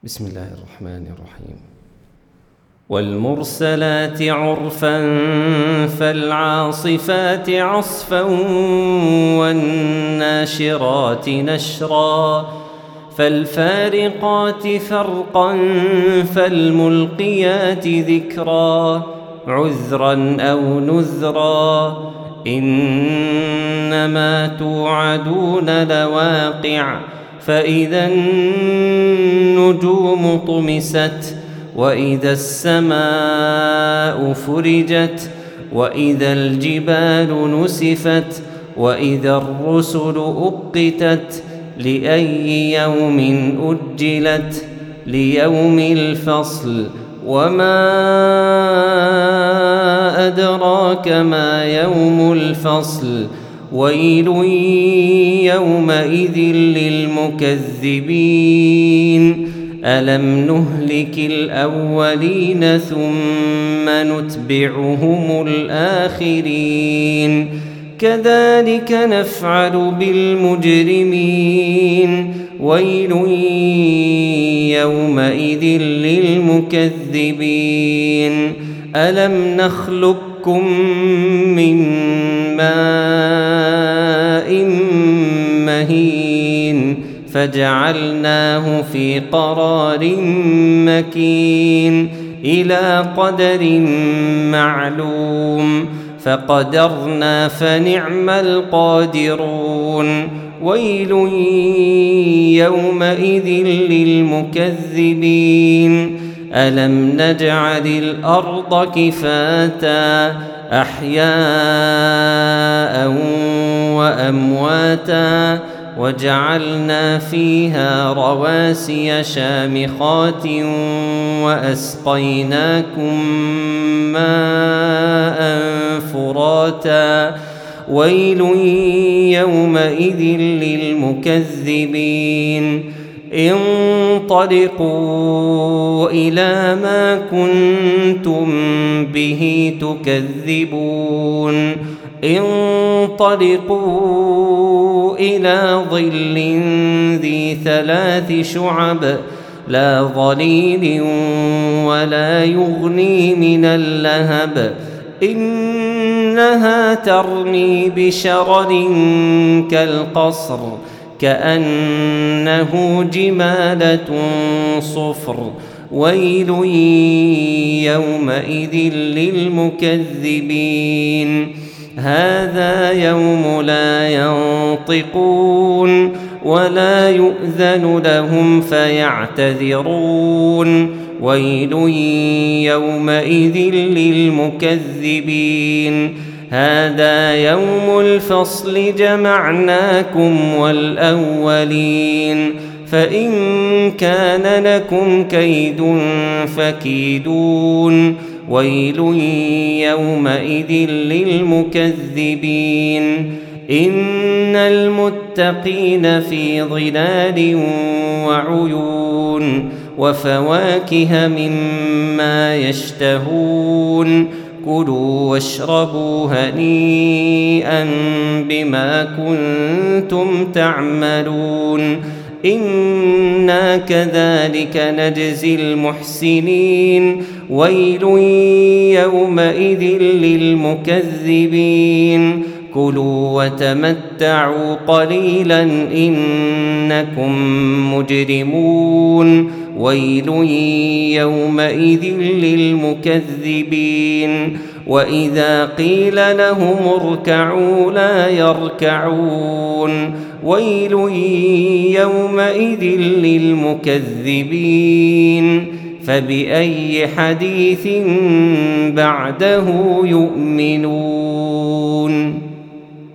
بسم الله الرحمن الرحيم. والمرسلات عرفا فالعاصفات عصفا والناشرات نشرا فالفارقات فرقا فالملقيات ذكرا عذرا أو نذرا إنما توعدون لواقع فإذا النجوم طمست وإذا السماء فرجت وإذا الجبال نسفت وإذا الرسل أقتت لأي يوم أجلت ليوم الفصل وما أدراك ما يوم الفصل ويل يومئذ للمكذبين ألم نهلك الأولين ثم نتبعهم الآخرين كذلك نفعل بالمجرمين ويل يومئذ للمكذبين ألم نخلقكم من ماء مهين فجعلناه في قرار مكين إلى قدر معلوم فقدرنا فنعم القادرون ويل يومئذ للمكذبين ألم نجعل الأرض كفاتا أحياء وأمواتا وجعلنا فيها رواسي شامخات وأسقيناكم ماء فراتا ويل يومئذ للمكذبين انطلقوا إلى ما كنتم به تكذبون انطلقوا إلى ظل ذي 3 شعب لا ظليل ولا يغني من اللهب إنها ترمي بشرر كالقصر كأنه جمالة صفر ويل يومئذ للمكذبين هذا يوم لا ينطقون ولا يؤذن لهم فيعتذرون ويل يومئذ للمكذبين هذا يوم الفصل جمعناكم والأولين فإن كان لكم كيد فكيدون ويل يومئذ للمكذبين إن المتقين في ظلال وعيون وفواكه مما يشتهون كلوا واشربوا هنيئا بما كنتم تعملون إنا كذلك نجزي المحسنين ويل يومئذ للمكذبين كلوا وتمتعوا قليلا إنكم مجرمون ويل يومئذ للمكذبين وإذا قيل لهم اركعوا لا يركعون ويل يومئذ للمكذبين فبأي حديث بعده يؤمنون.